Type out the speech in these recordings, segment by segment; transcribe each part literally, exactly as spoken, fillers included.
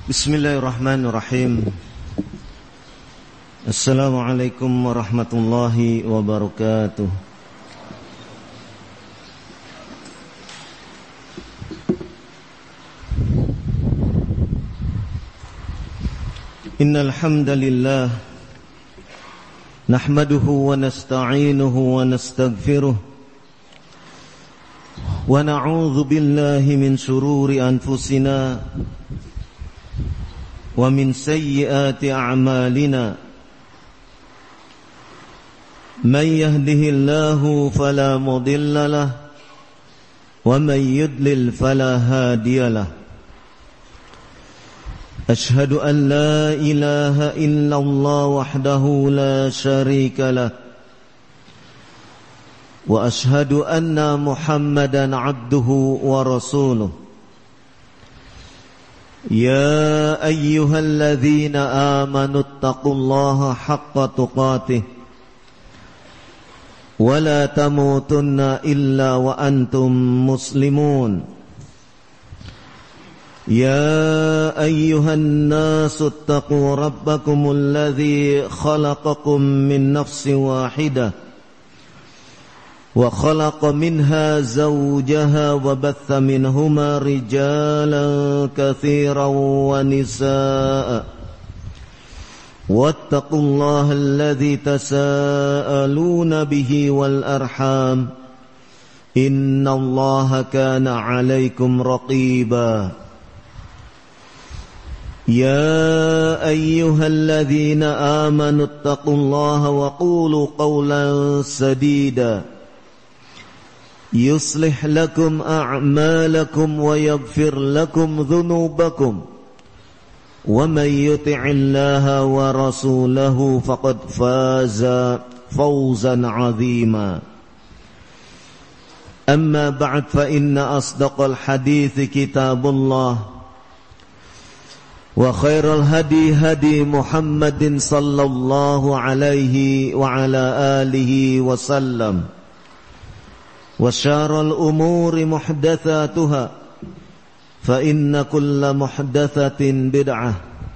Bismillahirrahmanirrahim. Assalamualaikum warahmatullahi wabarakatuh. Innal hamdalillah nahmaduhu wa nasta'inuhu wa nastaghfiruh wa na'udzu billahi min shururi anfusina wa min sayyiati a'malina. Man yahdihillahu fala mudilla lahu wa man yudlil fala hadiya lahu. Ashhadu an la ilaha illallah wahdahu la syarika lahu wa ashhadu anna Muhammadan abduhu wa rasuluh. يا أيها الذين آمنوا اتقوا الله حق تقاته ولا تموتن إلا وأنتم مسلمون. يا أيها الناس اتقوا ربكم الذي خلقكم من نفس واحدة وخلق منها زوجها وبث منهما رجالا كثيرا ونساء واتقوا الله الذي تساءلون به والأرحام إن الله كان عليكم رقيبا. يا أيها الذين آمنوا اتقوا الله وقولوا قولا سديدا يصلح لكم أعمالكم ويغفر لكم ذنوبكم ومن يطع الله ورسوله فقد فاز فوزا عظيما. أما بعد فإن أصدق الحديث كتاب الله وخير الهدي هدي محمد صلى الله عليه وعلى آله وسلم وشار الأمور محدثاتها فإن كل محدثة بدعة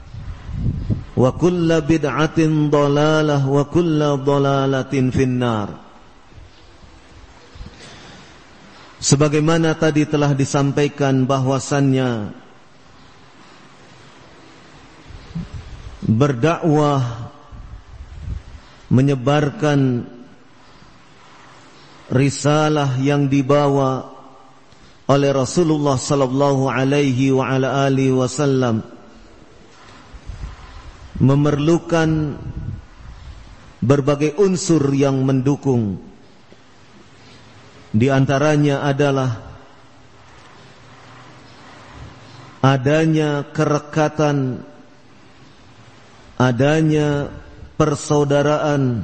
وكل بدعة ضلالة وكل ضلالة في النار. Sebagaimana tadi telah disampaikan bahwasannya berdakwah, menyebarkan risalah yang dibawa oleh Rasulullah sallallahu alaihi wa ala alihi wasallam memerlukan berbagai unsur yang mendukung. Di antaranya adalah adanya kerekatan, adanya persaudaraan,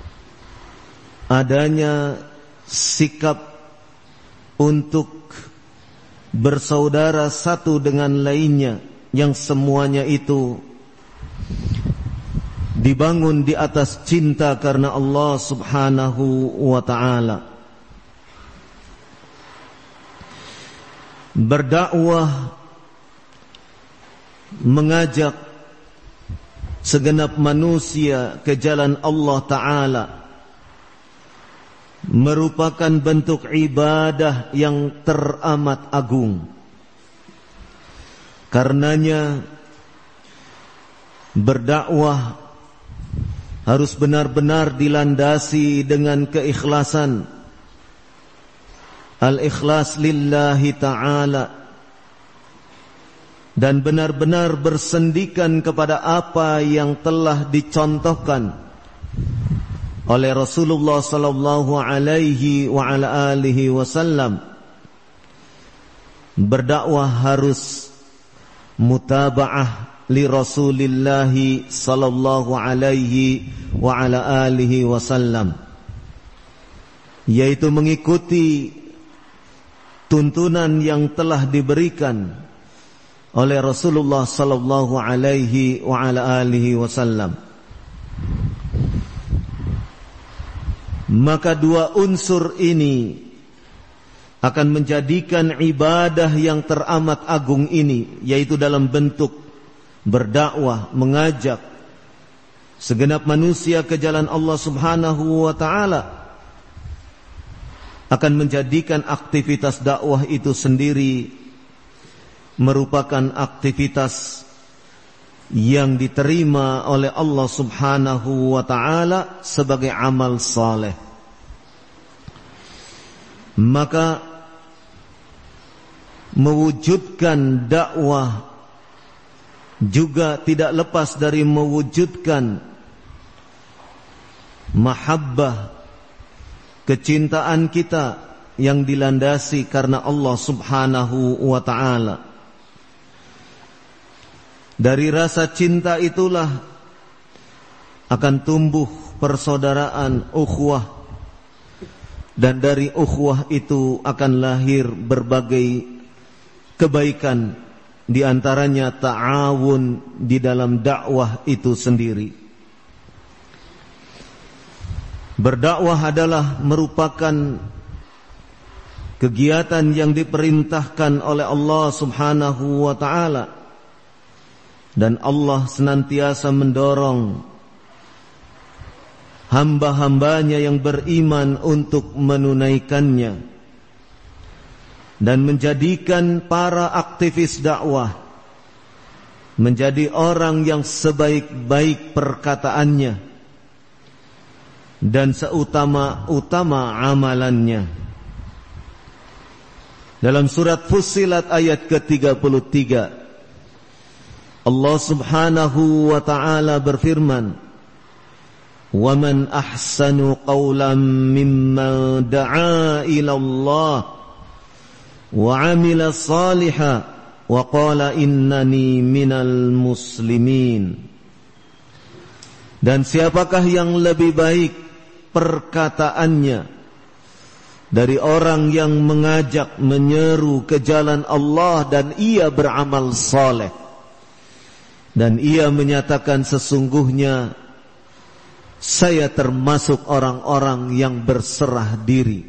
adanya sikap untuk bersaudara satu dengan lainnya, yang semuanya itu dibangun di atas cinta karena Allah subhanahu wa ta'ala. Berdakwah, mengajak segenap manusia ke jalan Allah ta'ala merupakan bentuk ibadah yang teramat agung. Karenanya berdakwah harus benar-benar dilandasi dengan keikhlasan, al-ikhlas lillahi ta'ala, dan benar-benar bersendikan kepada apa yang telah dicontohkan oleh Rasulullah sallallahu alaihi wa ala alihi wasallam. Berdakwah harus mutaba'ah li Rasulillah sallallahu alaihi wa ala alihi wasallam, yaitu mengikuti tuntunan yang telah diberikan oleh Rasulullah sallallahu alaihi wa ala alihi wasallam. Maka dua unsur ini akan menjadikan ibadah yang teramat agung ini, yaitu dalam bentuk berdakwah, mengajak segenap manusia ke jalan Allah Subhanahu wa ta'ala, akan menjadikan aktivitas dakwah itu sendiri merupakan aktivitas yang diterima oleh Allah Subhanahu wa ta'ala sebagai amal saleh. Maka mewujudkan dakwah juga tidak lepas dari mewujudkan mahabbah, kecintaan kita yang dilandasi karena Allah Subhanahu wa ta'ala. Dari rasa cinta itulah akan tumbuh persaudaraan, ukhuwah, dan dari ukhuwah itu akan lahir berbagai kebaikan, di antaranya ta'awun di dalam dakwah itu sendiri. Berdakwah adalah merupakan kegiatan yang diperintahkan oleh Allah Subhanahu wa ta'ala, dan Allah senantiasa mendorong hamba-hambanya yang beriman untuk menunaikannya, dan menjadikan para aktivis dakwah menjadi orang yang sebaik-baik perkataannya dan seutama-utama amalannya. Dalam surat Fussilat ayat ke tiga puluh tiga, Allah Subhanahu wa ta'ala berfirman, "Wa man ahsanu qawlan mimman da'a ila Allah wa 'amila salihan wa qala innani minal muslimin." Dan siapakah yang lebih baik perkataannya dari orang yang mengajak, menyeru ke jalan Allah dan ia beramal saleh, dan ia menyatakan sesungguhnya saya termasuk orang-orang yang berserah diri.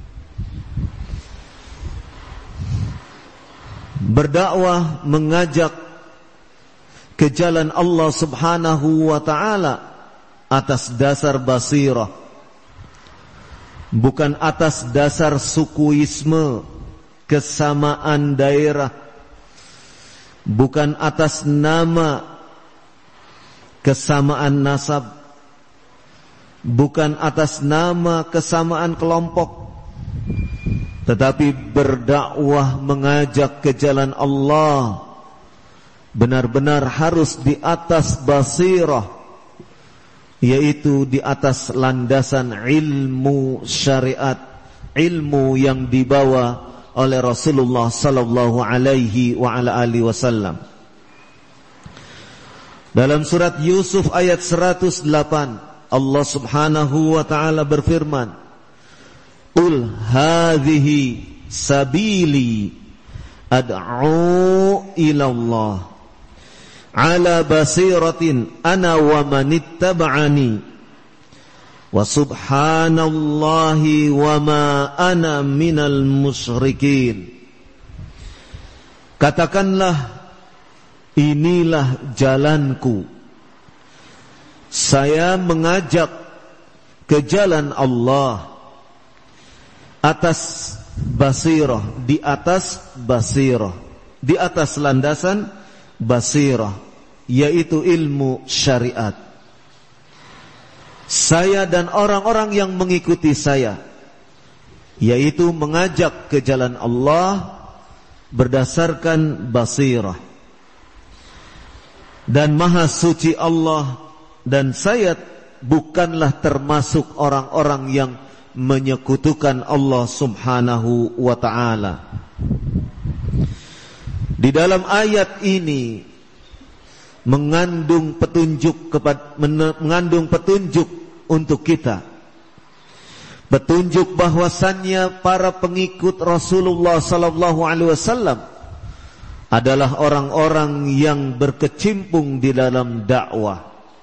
Berdakwah, mengajak ke jalan Allah Subhanahu wa ta'ala atas dasar basirah, bukan atas dasar sukuisme, kesamaan daerah, bukan atas nama kesamaan nasab, bukan atas nama kesamaan kelompok, tetapi berdakwah, mengajak ke jalan Allah benar-benar harus di atas basirah, yaitu di atas landasan ilmu syariat, ilmu yang dibawa oleh Rasulullah sallallahu alaihi wa ala alihi wasallam. Dalam surat Yusuf ayat seratus delapan, Allah Subhanahu wa ta'ala berfirman, "Qul hadhihi sabili ad'u ila Allah ala basiratin ana wa manittaba'ani wa subhanallahi wa ma ana minal musyrikin." Katakanlah, inilah jalanku, saya mengajak ke jalan Allah atas basirah, di atas basirah, di atas landasan basirah, yaitu ilmu syariat. Saya dan orang-orang yang mengikuti saya, yaitu mengajak ke jalan Allah berdasarkan basirah. Dan maha suci Allah, dan saya bukanlah termasuk orang-orang yang menyekutukan Allah Subhanahu wa ta'ala. Di dalam ayat ini mengandung petunjuk kepada, mengandung petunjuk untuk kita. Petunjuk bahwasannya para pengikut Rasulullah sallallahu alaihi wasallam adalah orang-orang yang berkecimpung di dalam dakwah.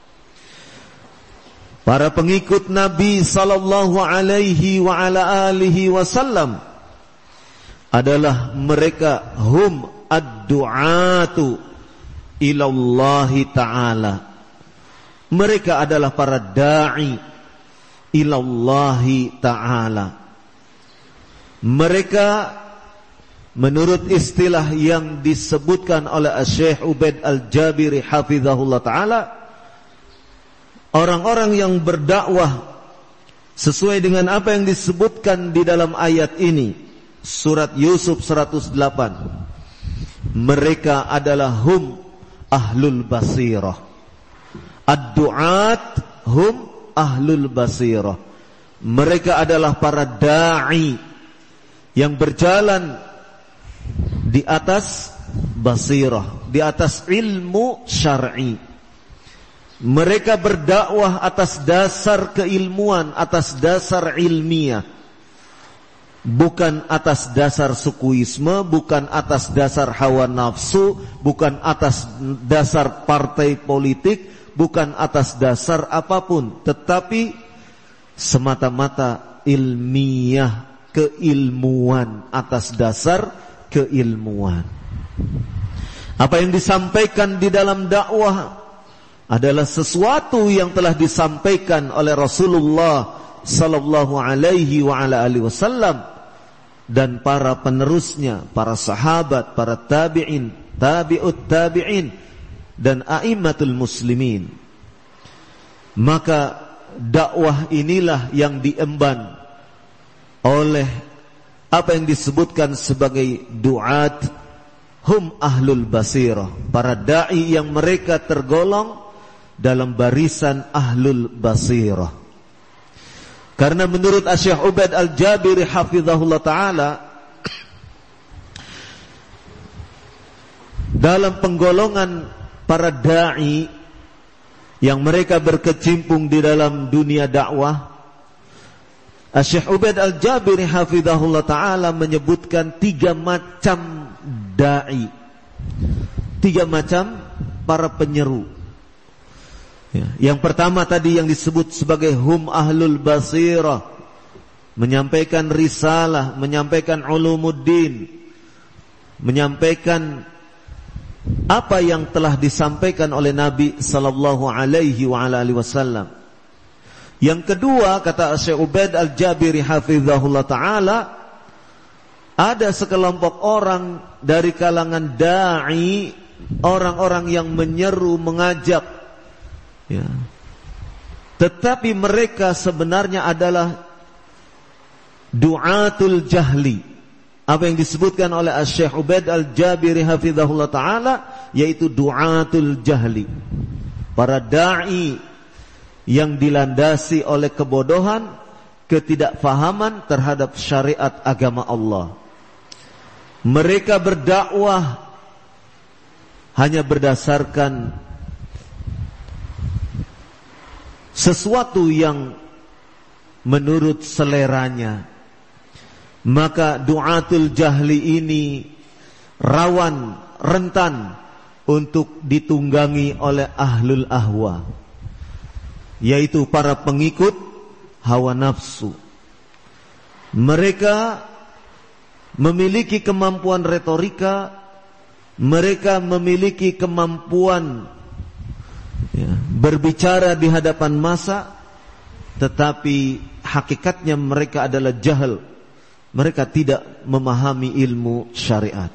Para pengikut Nabi sallallahu alaihi wa ala alihi wasallam adalah mereka hum ad-du'atu ilallahi ta'ala. Mereka adalah para da'i ilallahi ta'ala. Mereka menurut istilah yang disebutkan oleh Syekh Ubaid Al-Jabiri hafizahullah ta'ala, orang-orang yang berdakwah sesuai dengan apa yang disebutkan di dalam ayat ini, surat Yusuf seratus delapan. Mereka adalah hum ahlul basirah. Ad-du'at hum ahlul basirah. Mereka adalah para da'i yang berjalan di atas basirah, di atas ilmu syar'i. Mereka berdakwah atas dasar keilmuan, atas dasar ilmiah, bukan atas dasar sukuisme, bukan atas dasar hawa nafsu, bukan atas dasar partai politik, bukan atas dasar apapun, tetapi semata-mata ilmiah, keilmuan, atas dasar keilmuan. Apa yang disampaikan di dalam dakwah adalah sesuatu yang telah disampaikan oleh Rasulullah sallallahu alaihi wa ala alihi wasallam dan para penerusnya, para sahabat, para tabi'in, tabi'ut tabi'in dan a'immatul muslimin. Maka dakwah inilah yang diemban oleh apa yang disebutkan sebagai du'at hum ahlul basirah, para da'i yang mereka tergolong dalam barisan ahlul basirah. Karena menurut Syekh Ubaid Al-Jabiri hafizahullah ta'ala, dalam penggolongan para da'i yang mereka berkecimpung di dalam dunia dakwah, Syekh Ubaid Al-Jabiri hafizahullah ta'ala menyebutkan tiga macam da'i, tiga macam para penyeru. Yang pertama tadi yang disebut sebagai hum ahlul basirah, menyampaikan risalah, menyampaikan ulumuddin, menyampaikan apa yang telah disampaikan oleh Nabi sallallahu alaihi wa ala alihi wasallam. Yang kedua, kata Syekh Ubaid Al-Jabiri hafizahullah ta'ala, ada sekelompok orang dari kalangan da'i, orang-orang yang menyeru, mengajak, ya. Tetapi mereka sebenarnya adalah du'atul jahli. Apa yang disebutkan oleh Syekh Ubaid Al-Jabiri hafizahullah ta'ala, yaitu du'atul jahli, para da'i yang dilandasi oleh kebodohan, ketidakfahaman terhadap syariat agama Allah. Mereka berdakwah hanya berdasarkan sesuatu yang menurut seleranya. Maka du'atul jahli ini rawan, rentan untuk ditunggangi oleh ahlul ahwa, yaitu para pengikut hawa nafsu. Mereka memiliki kemampuan retorika, mereka memiliki kemampuan ya, berbicara di hadapan massa, tetapi hakikatnya mereka adalah jahil. Mereka tidak memahami ilmu syariat.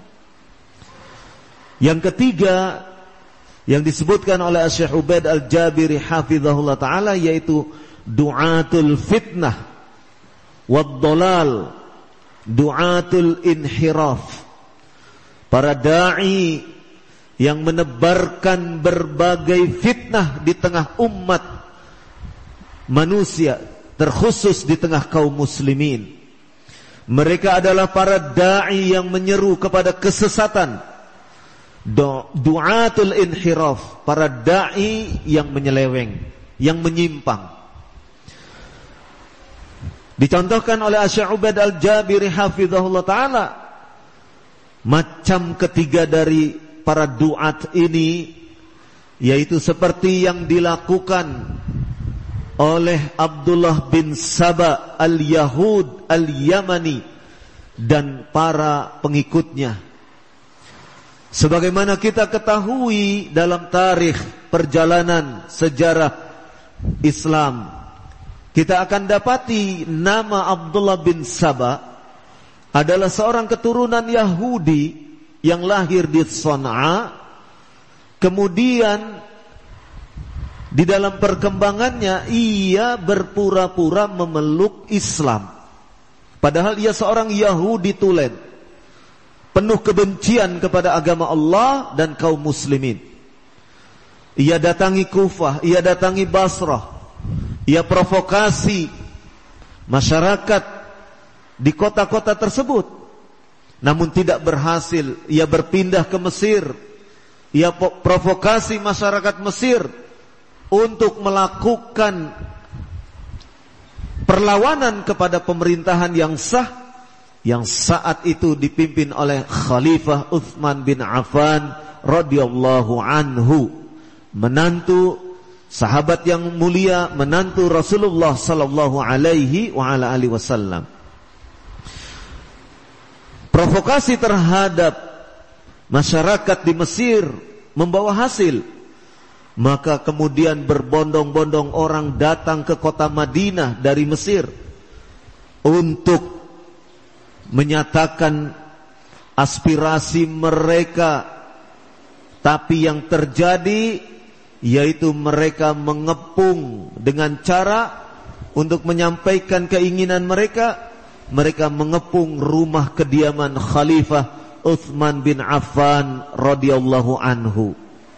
Yang ketiga yang disebutkan oleh Syekh Ubaid Al-Jabiri hafizahullah ta'ala, yaitu du'atul fitnah wad-dhalal, du'atul inhiraf, para da'i yang menebarkan berbagai fitnah di tengah umat manusia, terkhusus di tengah kaum muslimin. Mereka adalah para da'i yang menyeru kepada kesesatan, du'atul inhiraf, para da'i yang menyeleweng, yang menyimpang. Dicontohkan oleh Syekh Ubaid Al-Jabiri hafizahullah ta'ala, macam ketiga dari para du'at ini, yaitu seperti yang dilakukan oleh Abdullah bin Saba al-Yahud al-Yamani dan para pengikutnya. Sebagaimana kita ketahui dalam tarikh perjalanan sejarah Islam, kita akan dapati nama Abdullah bin Saba adalah seorang keturunan Yahudi yang lahir di Sana'a. Kemudian di dalam perkembangannya ia berpura-pura memeluk Islam, padahal ia seorang Yahudi tulen, penuh kebencian kepada agama Allah dan kaum muslimin. Ia datangi Kufah, ia datangi Basrah, ia provokasi masyarakat di kota-kota tersebut, namun tidak berhasil. Ia berpindah ke Mesir, ia provokasi masyarakat Mesir untuk melakukan perlawanan kepada pemerintahan yang sah, yang saat itu dipimpin oleh Khalifah Utsman bin Affan radhiyallahu anhu, menantu sahabat yang mulia, menantu Rasulullah sallallahu alaihi wa ala alihi wasallam. Provokasi terhadap masyarakat di Mesir membawa hasil. Maka kemudian berbondong-bondong orang datang ke kota Madinah dari Mesir untuk menyatakan aspirasi mereka. Tapi yang terjadi yaitu mereka mengepung dengan cara untuk menyampaikan keinginan mereka. Mereka mengepung rumah kediaman Khalifah Utsman bin Affan radhiyallahu anhu.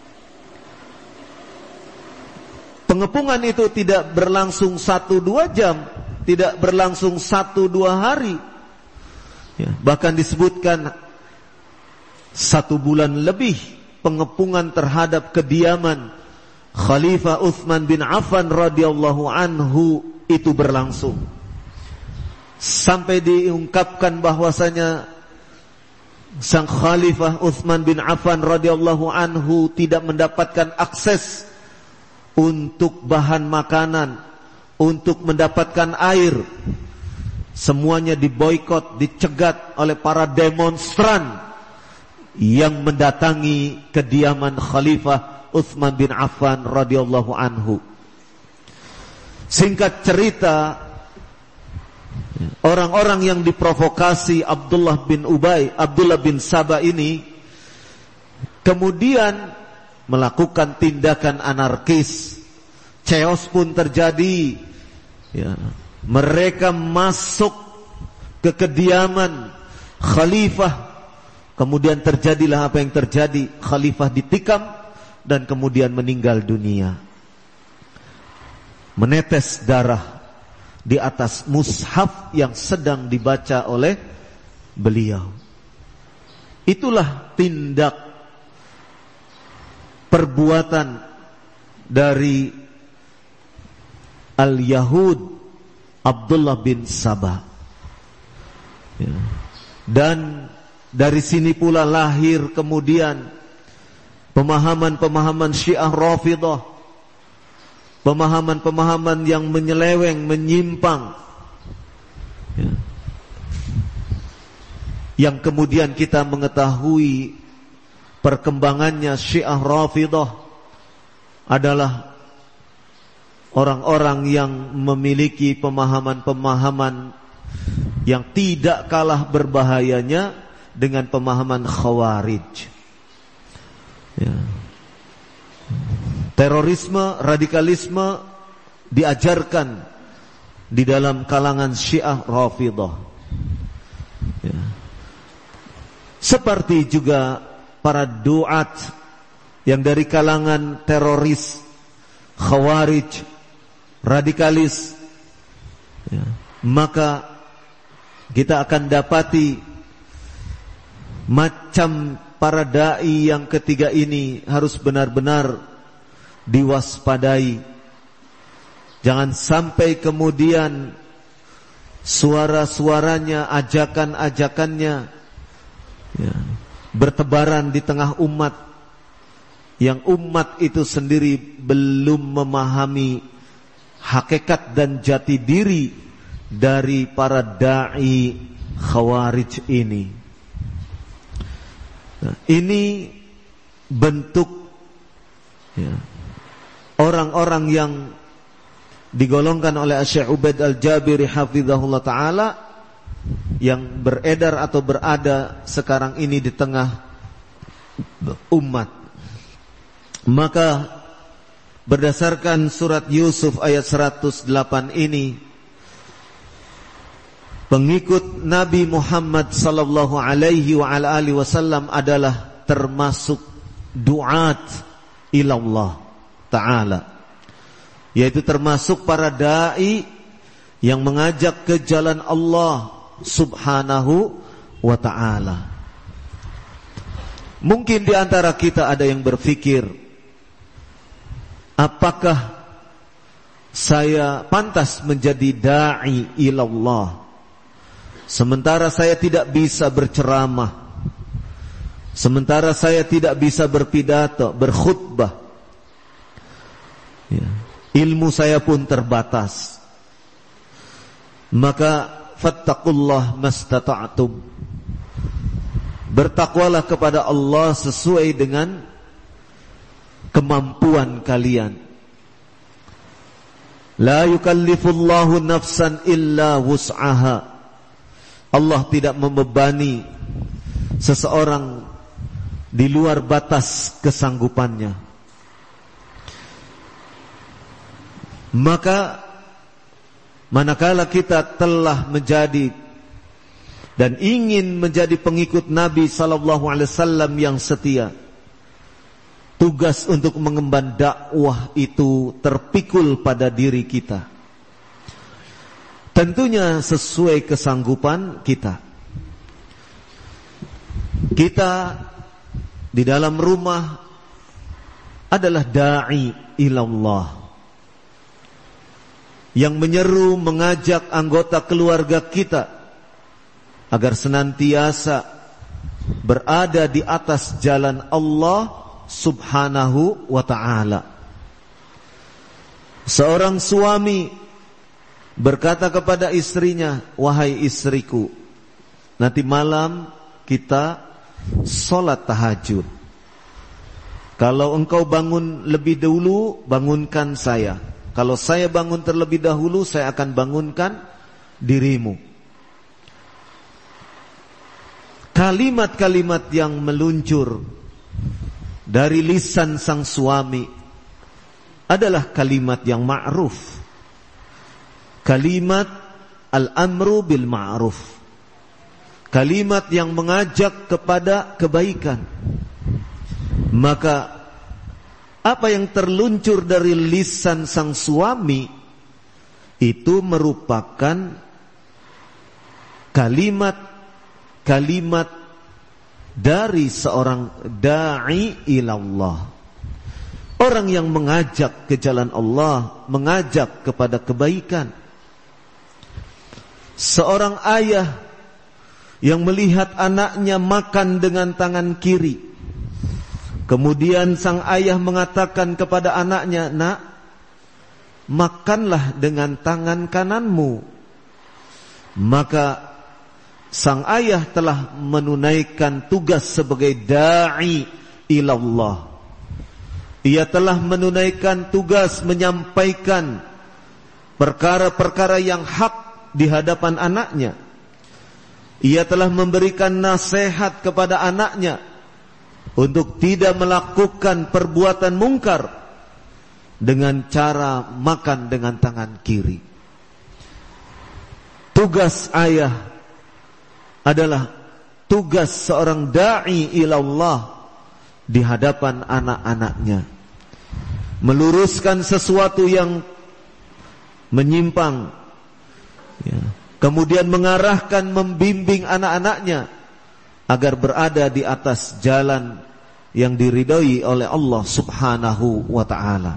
Pengepungan itu tidak berlangsung satu dua jam, tidak berlangsung satu dua hari, ya, bahkan disebutkan satu bulan lebih pengepungan terhadap kediaman Khalifah Utsman bin Affan radhiyallahu anhu itu berlangsung, sampai diungkapkan bahwasanya sang Khalifah Utsman bin Affan radhiyallahu anhu tidak mendapatkan akses untuk bahan makanan, untuk mendapatkan air. Semuanya diboikot, dicegat oleh para demonstran yang mendatangi kediaman Khalifah Utsman bin Affan radhiyallahu anhu. Singkat cerita, orang-orang yang diprovokasi Abdullah bin Ubay, Abdullah bin Saba ini kemudian melakukan tindakan anarkis. Chaos pun terjadi, ya. Mereka masuk ke kediaman Khalifah. Kemudian terjadilah apa yang terjadi. Khalifah ditikam dan kemudian meninggal dunia. Menetes darah di atas mushaf yang sedang dibaca oleh beliau. Itulah tindak perbuatan dari Al-Yahud Abdullah bin Saba, ya. Dan dari sini pula lahir kemudian pemahaman-pemahaman Syiah Rafidah, pemahaman-pemahaman yang menyeleweng, menyimpang, ya. Yang kemudian kita mengetahui perkembangannya Syiah Rafidah adalah orang-orang yang memiliki pemahaman-pemahaman yang tidak kalah berbahayanya dengan pemahaman Khawarij, ya. Terorisme, radikalisme diajarkan di dalam kalangan Syiah Rafidah, ya. Seperti juga para duat yang dari kalangan teroris, Khawarij, radikalis, ya. Maka kita akan dapati macam para dai yang ketiga ini harus benar-benar diwaspadai. Jangan sampai kemudian suara-suaranya, ajakan-ajakannya, ya, bertebaran di tengah umat, yang umat itu sendiri belum memahami hakikat dan jati diri dari para dai Khawarij ini. Nah, ini bentuk ya, orang-orang yang digolongkan oleh Syekh Ubaid Al-Jabiri hafizahullah ta'ala, yang beredar atau berada sekarang ini di tengah umat. Maka berdasarkan surat Yusuf ayat seratus delapan ini, pengikut Nabi Muhammad sallallahu alaihi wa ala alihi wasallam adalah termasuk duat ilallah ta'ala, yaitu termasuk para dai yang mengajak ke jalan Allah subhanahu wa ta'ala. Mungkin di antara kita ada yang berpikir, apakah saya pantas menjadi dai ilallah sementara saya tidak bisa berceramah, sementara saya tidak bisa berpidato, berkhutbah, ya, ilmu saya pun terbatas. Maka fattaqullah mastata'tum, bertakwalah kepada Allah sesuai dengan kemampuan kalian. La yukallifullahu nafsan illa wus'aha, Allah tidak membebani seseorang di luar batas kesanggupannya. Maka manakala kita telah menjadi dan ingin menjadi pengikut Nabi sallallahu alaihi wasallam yang setia, tugas untuk mengemban dakwah itu terpikul pada diri kita. Tentunya sesuai kesanggupan kita. Kita di dalam rumah adalah da'i ilallah, yang menyeru, mengajak anggota keluarga kita agar senantiasa berada di atas jalan Allah subhanahu wa ta'ala. Seorang suami berkata kepada istrinya, wahai istriku, nanti malam kita sholat tahajud. Kalau engkau bangun lebih dulu, bangunkan saya. Kalau saya bangun terlebih dahulu, saya akan bangunkan dirimu. Kalimat-kalimat yang meluncur dari lisan sang suami adalah kalimat yang ma'ruf, kalimat al-amru bil ma'ruf, kalimat yang mengajak kepada kebaikan. Maka apa yang terluncur dari lisan sang suami itu merupakan kalimat-kalimat dari seorang da'i ilallah, orang yang mengajak ke jalan Allah, mengajak kepada kebaikan. Seorang ayah yang melihat anaknya makan dengan tangan kiri, kemudian sang ayah mengatakan kepada anaknya, nak, makanlah dengan tangan kananmu. Maka sang ayah telah menunaikan tugas sebagai da'i ilallah. Ia telah menunaikan tugas menyampaikan perkara-perkara yang hak di hadapan anaknya. Ia telah memberikan nasihat kepada anaknya untuk tidak melakukan perbuatan mungkar dengan cara makan dengan tangan kiri. Tugas ayah adalah tugas seorang da'i ilallah di hadapan anak-anaknya, meluruskan sesuatu yang menyimpang, ya, kemudian mengarahkan, membimbing anak-anaknya agar berada di atas jalan yang diridhoi oleh Allah subhanahu wa ta'ala.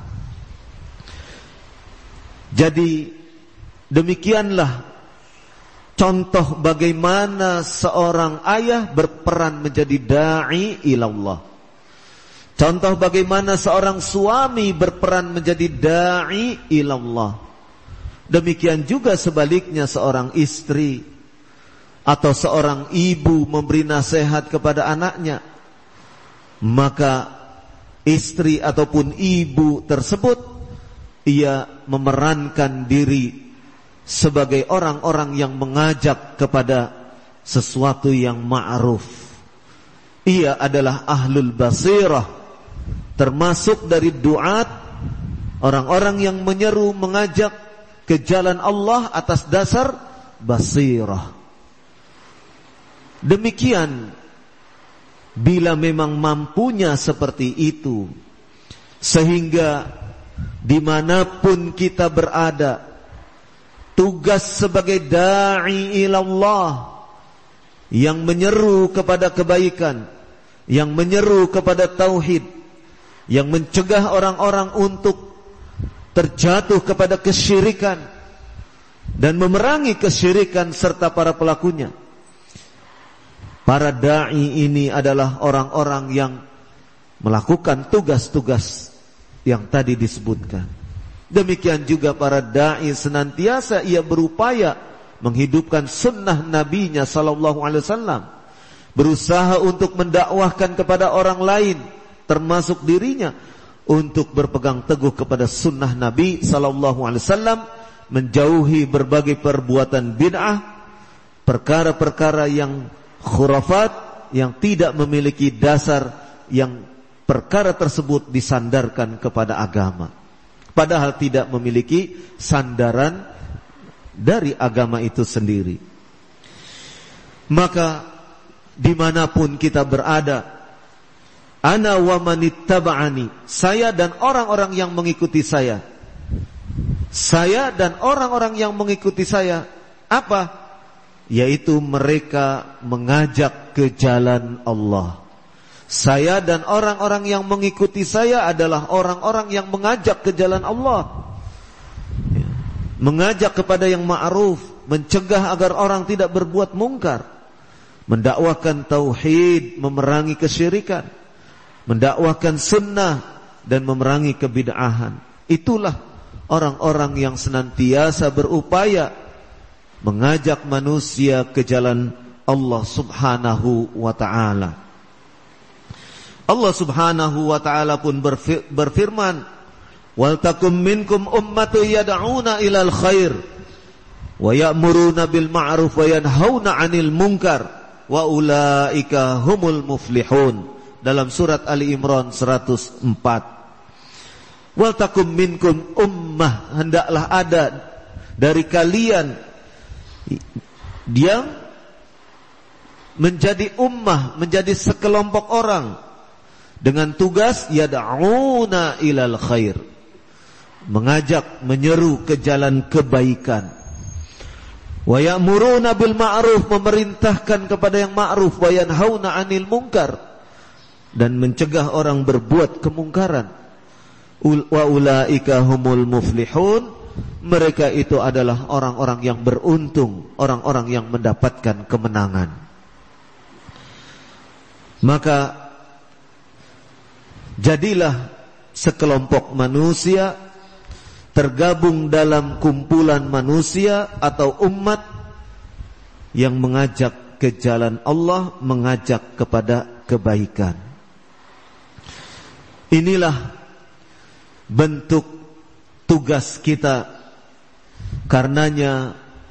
Jadi demikianlah contoh bagaimana seorang ayah berperan menjadi da'i ilallah. Contoh bagaimana seorang suami berperan menjadi da'i ilallah. Demikian juga sebaliknya seorang istri atau seorang ibu memberi nasihat kepada anaknya maka istri ataupun ibu tersebut ia memerankan diri sebagai orang-orang yang mengajak kepada sesuatu yang ma'ruf. Ia adalah ahlul basirah, termasuk dari duat, orang-orang yang menyeru mengajak ke jalan Allah atas dasar basirah. Demikian bila memang mampunya seperti itu, sehingga dimanapun kita berada, tugas sebagai da'i ilallah yang menyeru kepada kebaikan, yang menyeru kepada tauhid, yang mencegah orang-orang untuk terjatuh kepada kesyirikan dan memerangi kesyirikan serta para pelakunya. Para da'i ini adalah orang-orang yang melakukan tugas-tugas yang tadi disebutkan. Demikian juga para da'i senantiasa ia berupaya menghidupkan sunnah nabinya sallallahu alaihi wasallam, berusaha untuk mendakwahkan kepada orang lain termasuk dirinya untuk berpegang teguh kepada sunnah Nabi sallallahu alaihi wasallam, menjauhi berbagai perbuatan bid'ah, perkara-perkara yang khurafat yang tidak memiliki dasar, yang perkara tersebut disandarkan kepada agama, padahal tidak memiliki sandaran dari agama itu sendiri. Maka dimanapun kita berada, ana wa manittaba'ani, saya dan orang-orang yang mengikuti saya, saya dan orang-orang yang mengikuti saya, apa? Yaitu mereka mengajak ke jalan Allah. Saya dan orang-orang yang mengikuti saya adalah orang-orang yang mengajak ke jalan Allah, mengajak kepada yang ma'ruf, mencegah agar orang tidak berbuat mungkar, mendakwakan tauhid, memerangi kesyirikan, mendakwahkan sunnah dan memerangi kebid'ahan. Itulah orang-orang yang senantiasa berupaya mengajak manusia ke jalan Allah subhanahu wa ta'ala. Allah subhanahu wa ta'ala pun berfirman, wal takum minkum ummatu yad'una ilal khair wa ya'muruna bil ma'ruf wa yanhauna 'anil munkar wa ulaika humul muflihun, dalam surat Ali Imran seratus empat. Wal takum minkum ummah, hendaklah ada dari kalian dia menjadi ummah, menjadi sekelompok orang dengan tugas yad'una ilal khair, mengajak, menyeru ke jalan kebaikan, wa ya'muruna bil ma'ruf, memerintahkan kepada yang ma'ruf, wa yanhauna 'anil munkar, dan mencegah orang berbuat kemungkaran. Wa ulaika humul muflihun, mereka itu adalah orang-orang yang beruntung, orang-orang yang mendapatkan kemenangan. Maka jadilah sekelompok manusia tergabung dalam kumpulan manusia atau umat yang mengajak ke jalan Allah, mengajak kepada kebaikan. Inilah bentuk tugas kita. Karenanya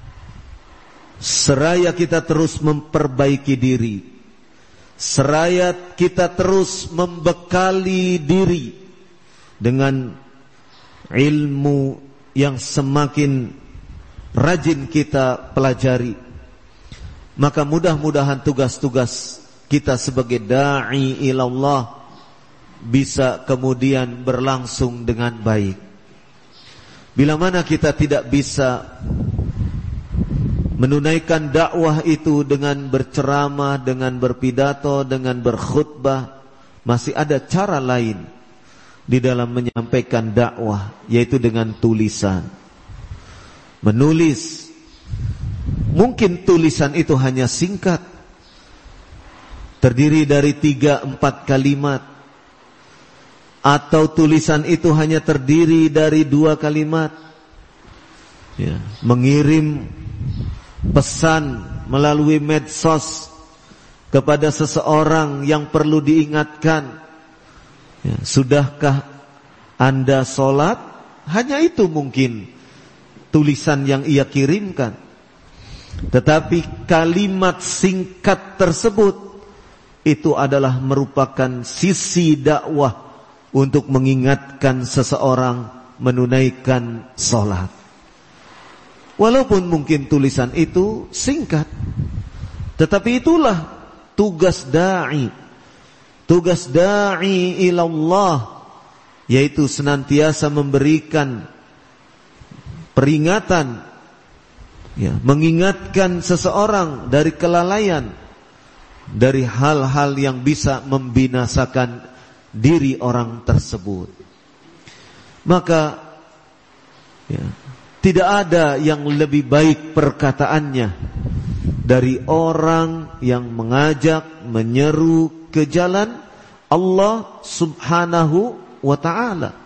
seraya kita terus memperbaiki diri, seraya kita terus membekali diri dengan ilmu yang semakin rajin kita pelajari, maka mudah-mudahan tugas-tugas kita sebagai da'i ilallah bisa kemudian berlangsung dengan baik. Bila mana kita tidak bisa menunaikan dakwah itu dengan berceramah, dengan berpidato, dengan berkhutbah, masih ada cara lain di dalam menyampaikan dakwah, yaitu dengan tulisan. Menulis, mungkin tulisan itu hanya singkat, terdiri dari tiga empat kalimat, atau tulisan itu hanya terdiri dari dua kalimat, ya, mengirim pesan melalui medsos kepada seseorang yang perlu diingatkan, ya, sudahkah Anda sholat? Hanya itu mungkin tulisan yang ia kirimkan. Tetapi kalimat singkat tersebut itu adalah merupakan sisi dakwah untuk mengingatkan seseorang menunaikan sholat. Walaupun mungkin tulisan itu singkat, tetapi itulah tugas da'i. Tugas da'i ilallah, yaitu senantiasa memberikan peringatan, ya, mengingatkan seseorang dari kelalaian, dari hal-hal yang bisa membinasakan diri orang tersebut. Maka ya, tidak ada yang lebih baik perkataannya dari orang yang mengajak, menyeru ke jalan Allah subhanahu wa ta'ala.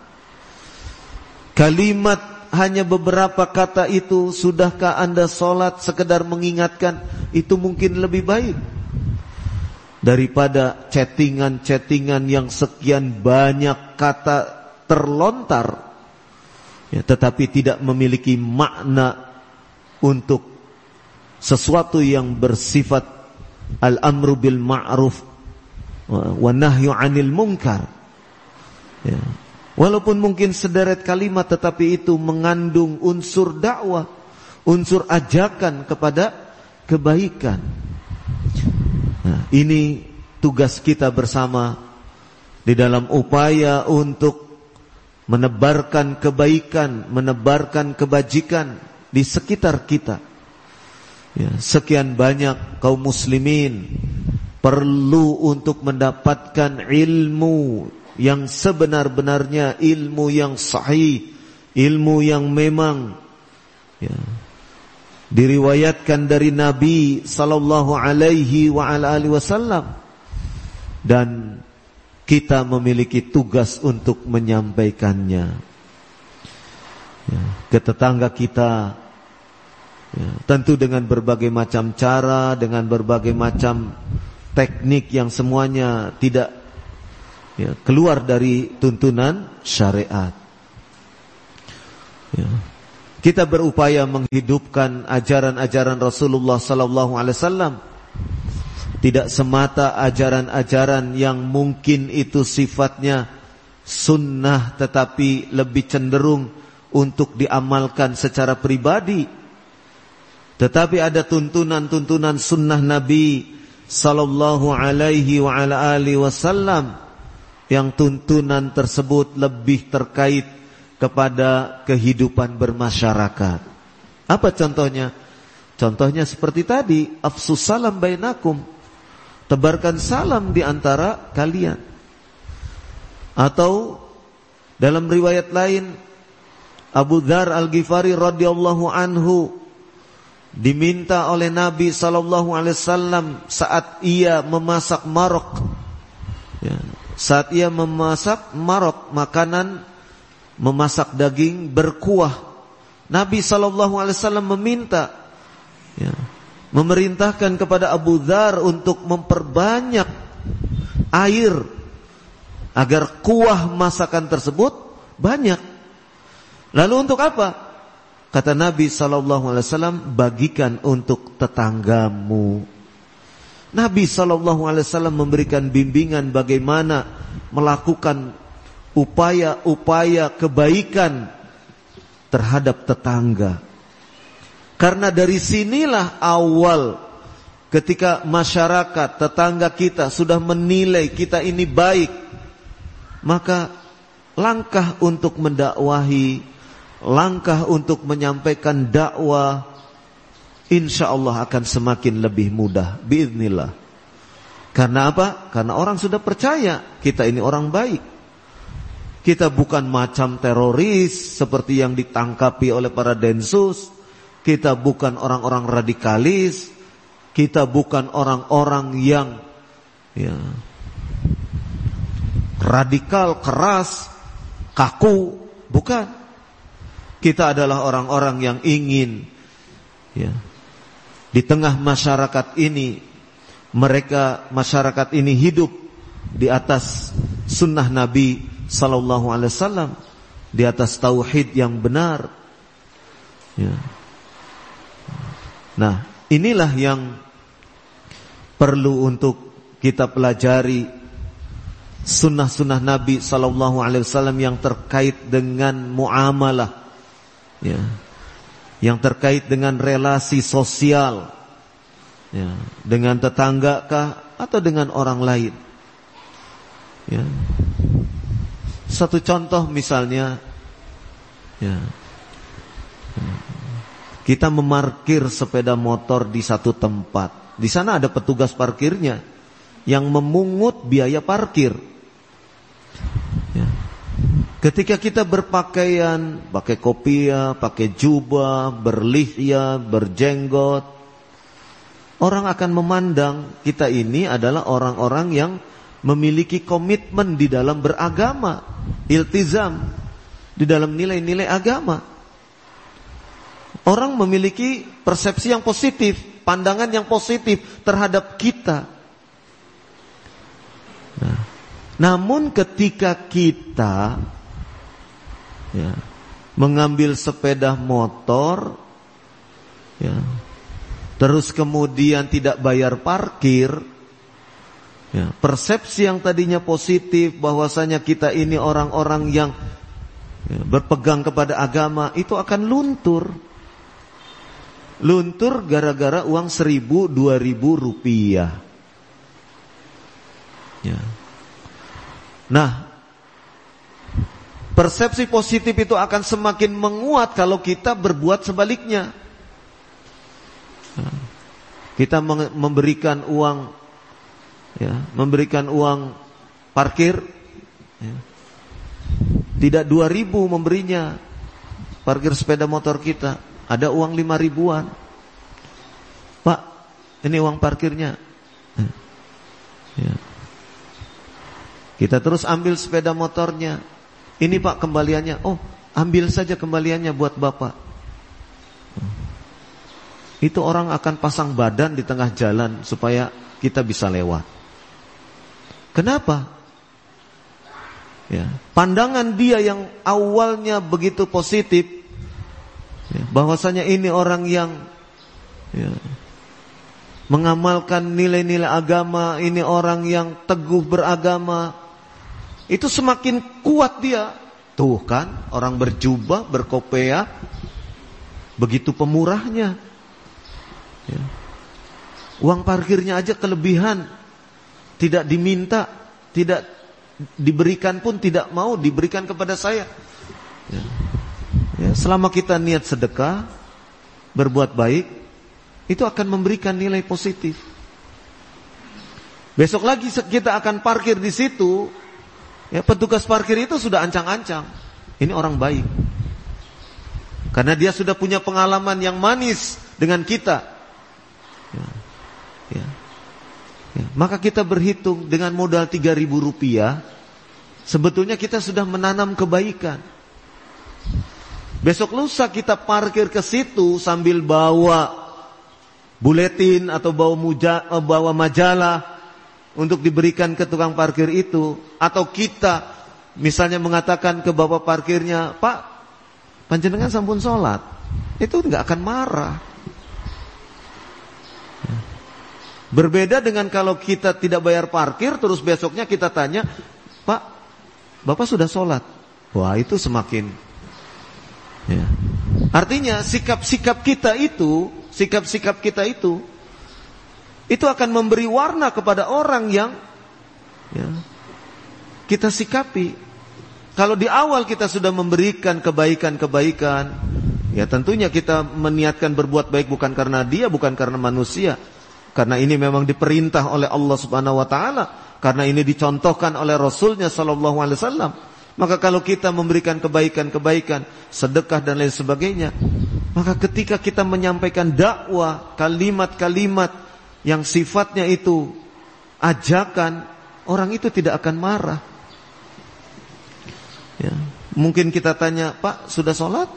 Kalimat hanya beberapa kata itu, sudahkah Anda sholat, sekedar mengingatkan, itu mungkin lebih baik daripada chattingan-chattingan yang sekian banyak kata terlontar, ya, tetapi tidak memiliki makna untuk sesuatu yang bersifat al-amru bil ma'ruf wa nahyu 'anil munkar. Ya. Walaupun mungkin sederet kalimat, tetapi itu mengandung unsur dakwah, unsur ajakan kepada kebaikan. Nah, ini tugas kita bersama di dalam upaya untuk menebarkan kebaikan, menebarkan kebajikan di sekitar kita. Ya, sekian banyak kaum muslimin perlu untuk mendapatkan ilmu yang sebenar-benarnya, ilmu yang sahih, ilmu yang memang, ya, diriwayatkan dari Nabi sallallahu alaihi wa ala alihi wasallam, dan kita memiliki tugas untuk menyampaikannya, ya, ke tetangga kita, ya, tentu dengan berbagai macam cara, dengan berbagai macam teknik yang semuanya tidak, ya, keluar dari tuntunan syariat. Ya. Kita berupaya menghidupkan ajaran-ajaran Rasulullah sallallahu alaihi wasallam, tidak semata ajaran-ajaran yang mungkin itu sifatnya sunnah, tetapi lebih cenderung untuk diamalkan secara pribadi. Tetapi ada tuntunan-tuntunan sunnah Nabi sallallahu alaihi wa ala alihi wasallam yang tuntunan tersebut lebih terkait kepada kehidupan bermasyarakat. Apa contohnya? Contohnya seperti tadi, afsus salam bainakum, tebarkan salam di antara kalian. Atau dalam riwayat lain, Abu Dzar Al-Ghifari radhiyallahu anhu diminta oleh Nabi sallallahu alaihi wasallam saat ia memasak marok, ya, saat ia memasak marok, makanan memasak daging berkuah, Nabi sallallahu alaihi wasallam meminta, ya, memerintahkan kepada Abu Dzar untuk memperbanyak air agar kuah masakan tersebut banyak. Lalu untuk apa? Kata Nabi sallallahu alaihi wasallam, bagikan untuk tetanggamu. Nabi sallallahu alaihi wasallam memberikan bimbingan bagaimana melakukan upaya-upaya kebaikan terhadap tetangga. Karena dari sinilah awal ketika masyarakat, tetangga kita sudah menilai kita ini baik, maka langkah untuk mendakwahi, langkah untuk menyampaikan dakwah, insya Allah akan semakin lebih mudah biiznillah. Karena apa? Karena orang sudah percaya kita ini orang baik. Kita bukan macam teroris seperti yang ditangkapi oleh para densus. Kita bukan orang-orang radikalis. Kita bukan orang-orang yang, ya, radikal, keras, kaku. Bukan. Kita adalah orang-orang yang ingin, ya, di tengah masyarakat ini mereka masyarakat ini hidup di atas sunnah Nabi sallallahu alaihi wasallam, di atas tauhid yang benar. Ya. Nah, inilah yang perlu untuk kita pelajari, sunnah-sunnah Nabi sallallahu alaihi wasallam yang terkait dengan muamalah, ya, yang terkait dengan relasi sosial, ya, dengan tetangga kah atau dengan orang lain. Ya. Satu contoh misalnya, ya, kita memarkir sepeda motor di satu tempat. Di sana ada petugas parkirnya yang memungut biaya parkir. Ya. Ketika kita berpakaian, pakai kopiah, pakai jubah, berlihya, berjenggot, orang akan memandang kita ini adalah orang-orang yang memiliki komitmen di dalam beragama, iltizam di dalam nilai-nilai agama. Orang memiliki persepsi yang positif, pandangan yang positif terhadap kita. Nah, namun ketika kita, ya, mengambil sepeda motor, ya, terus kemudian tidak bayar parkir, ya, persepsi yang tadinya positif bahwasanya kita ini orang-orang yang, ya, berpegang kepada agama, itu akan luntur. Luntur gara-gara uang seribu, dua ribu rupiah. Ya. Nah, persepsi positif itu akan semakin menguat kalau kita berbuat sebaliknya. Nah, kita memberikan uang, ya, memberikan uang parkir, ya, tidak dua ribu memberinya, parkir sepeda motor kita, ada uang lima ribuan. Pak, ini uang parkirnya. Ya. Kita terus ambil sepeda motornya. Ini Pak kembaliannya. Oh, ambil saja kembaliannya buat Bapak. Itu orang akan pasang badan di tengah jalan supaya kita bisa lewat. Kenapa? Ya, pandangan dia yang awalnya begitu positif, ya, bahwasanya ini orang yang, ya, mengamalkan nilai-nilai agama, ini orang yang teguh beragama, itu semakin kuat dia. Tuh kan, orang berjubah, berkopiah, begitu pemurahnya, ya. Uang parkirnya aja kelebihan, tidak diminta, tidak diberikan pun tidak mau diberikan kepada saya, ya. Ya, selama kita niat sedekah, berbuat baik, itu akan memberikan nilai positif. Besok lagi kita akan parkir di situ, ya, petugas parkir itu sudah ancang-ancang, ini orang baik, karena dia sudah punya pengalaman yang manis dengan kita, ya, ya, ya. Maka kita berhitung dengan modal tiga ribu rupiah, sebetulnya kita sudah menanam kebaikan. Besok lusa kita parkir ke situ sambil bawa buletin atau bawa, muja, bawa majalah untuk diberikan ke tukang parkir itu, atau kita misalnya mengatakan ke bapak parkirnya, Pak, panjenengan sampun sholat, itu enggak akan marah. Berbeda dengan kalau kita tidak bayar parkir, terus besoknya kita tanya, Pak, Bapak sudah sholat? Wah, itu semakin, ya. Artinya sikap-sikap kita itu, sikap-sikap kita itu, itu akan memberi warna kepada orang yang, ya, kita sikapi. Kalau di awal kita sudah memberikan kebaikan-kebaikan, ya tentunya kita meniatkan berbuat baik bukan karena dia, bukan karena manusia, karena ini memang diperintah oleh Allah Subhanahu Wa Taala, karena ini dicontohkan oleh Rasulnya Sallallahu Alaihi Wasallam. Maka kalau kita memberikan kebaikan-kebaikan, sedekah dan lain sebagainya, maka ketika kita menyampaikan dakwah, kalimat-kalimat yang sifatnya itu ajakan, orang itu tidak akan marah, ya. Mungkin kita tanya, Pak, sudah sholat?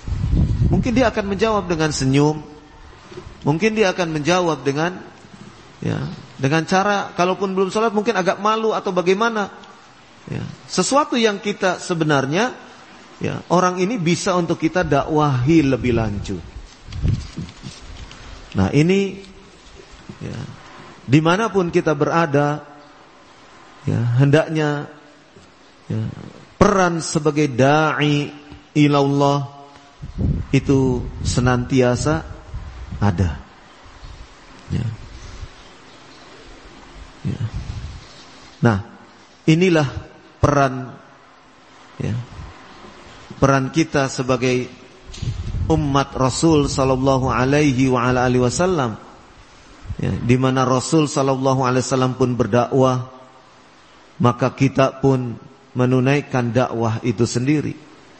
Mungkin dia akan menjawab dengan senyum, mungkin dia akan menjawab dengan Ya, dengan cara kalaupun belum sholat mungkin agak malu atau bagaimana. Ya, sesuatu yang kita sebenarnya ya, orang ini bisa untuk kita dakwahi lebih lanjut. Nah, ini ya, dimanapun kita berada, ya, hendaknya ya, peran sebagai da'i ilallah itu senantiasa ada. Ya. Ya. Nah, inilah peran ya, peran kita sebagai umat Rasul sallallahu alaihi wa ala alihi wasallam, ya, di mana Rasul sallallahu alaihi wasallam pun berdakwah, maka kita pun menunaikan dakwah itu sendiri.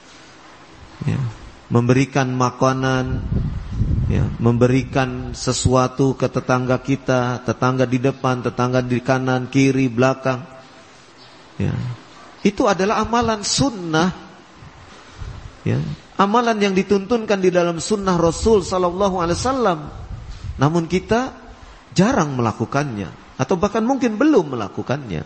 Ya, memberikan makanan, ya, memberikan sesuatu ke tetangga kita, tetangga di depan, tetangga di kanan, kiri, belakang. Ya, itu adalah amalan sunnah. Ya, amalan yang dituntunkan di dalam sunnah Rasul sallallahu alaihi wasallam. Namun kita jarang melakukannya, atau bahkan mungkin belum melakukannya.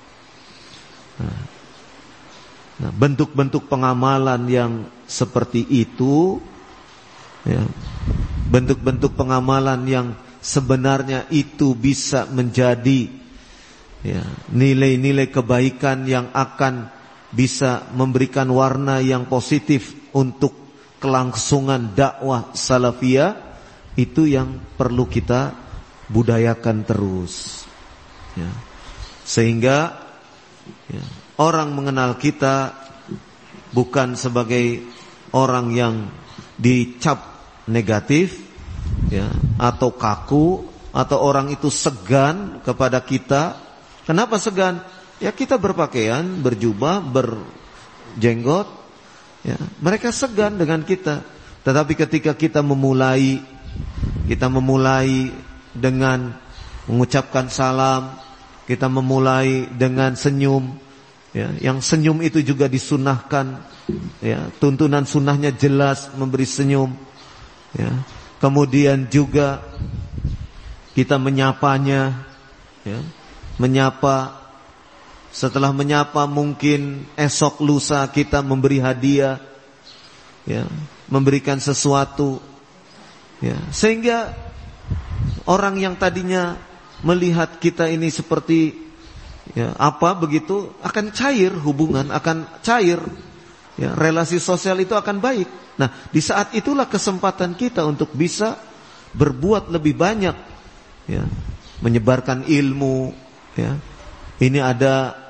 Nah, nah, bentuk-bentuk pengamalan yang seperti itu, ya, bentuk-bentuk pengamalan yang sebenarnya itu bisa menjadi ya, nilai-nilai kebaikan yang akan bisa memberikan warna yang positif untuk kelangsungan dakwah salafiyah, itu yang perlu kita budayakan terus, ya. Sehingga ya, orang mengenal kita bukan sebagai orang yang dicap negatif, ya, atau kaku, atau orang itu segan kepada kita. Kenapa segan? Ya, kita berpakaian, berjubah, berjenggot, ya, mereka segan dengan kita. Tetapi ketika kita memulai, kita memulai dengan mengucapkan salam, kita memulai dengan senyum, ya, yang senyum itu juga disunahkan, ya, tuntunan sunnahnya jelas memberi senyum, ya. Kemudian juga kita menyapanya, ya, menyapa. Setelah menyapa mungkin esok lusa kita memberi hadiah, ya, memberikan sesuatu, ya, sehingga orang yang tadinya melihat kita ini seperti ya, apa begitu, akan cair hubungan, akan cair, ya, relasi sosial itu akan baik. Nah, di saat itulah kesempatan kita untuk bisa berbuat lebih banyak, ya, menyebarkan ilmu, ya. Ini ada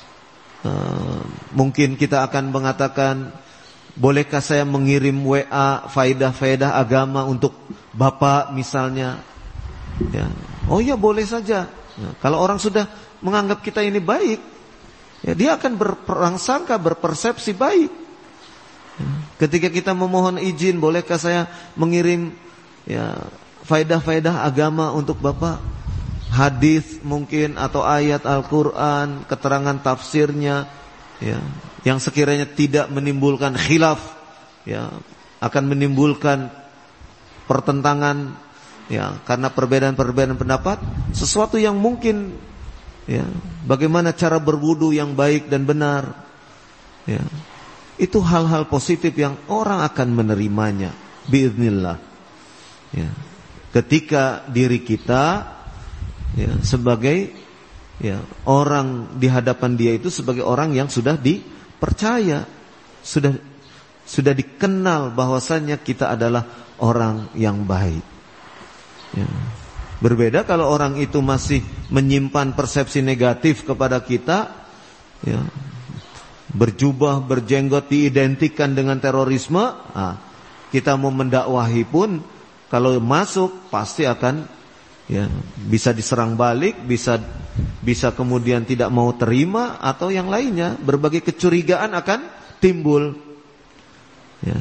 uh, mungkin kita akan mengatakan, bolehkah saya mengirim W A faedah-faedah agama untuk Bapak misalnya, ya. Oh ya, boleh saja. Nah, kalau orang sudah menganggap kita ini baik, ya, dia akan berprasangka, berpersepsi baik. Ya, ketika kita memohon izin, bolehkah saya mengirim ya faedah-faedah agama untuk Bapak, hadis mungkin atau ayat Al-Quran, keterangan tafsirnya, ya, yang sekiranya tidak menimbulkan khilaf, ya, akan menimbulkan pertentangan, ya, karena perbedaan-perbedaan pendapat, sesuatu yang mungkin, ya, bagaimana cara berwudu yang baik dan benar, ya, itu hal-hal positif yang orang akan menerimanya biiznillah, ya, ketika diri kita ya, sebagai ya, orang di hadapan dia itu sebagai orang yang sudah dipercaya, sudah sudah dikenal bahwasannya kita adalah orang yang baik. Ya. Berbeda kalau orang itu masih menyimpan persepsi negatif kepada kita, ya, berjubah, berjenggot diidentikan dengan terorisme. Nah, kita mau mendakwahi pun kalau masuk pasti akan ya, bisa diserang balik, bisa bisa kemudian tidak mau terima atau yang lainnya, berbagai kecurigaan akan timbul. Ya.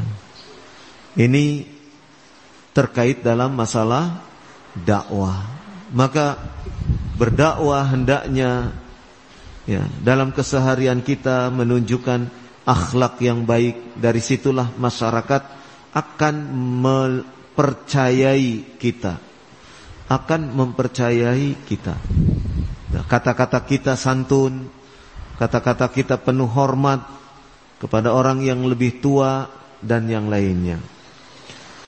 Ini terkait dalam masalah dakwah. Maka berdakwah hendaknya ya, dalam keseharian kita menunjukkan akhlak yang baik. Dari situlah masyarakat akan mempercayai kita, akan mempercayai kita. Nah, kata-kata kita santun, kata-kata kita penuh hormat kepada orang yang lebih tua dan yang lainnya.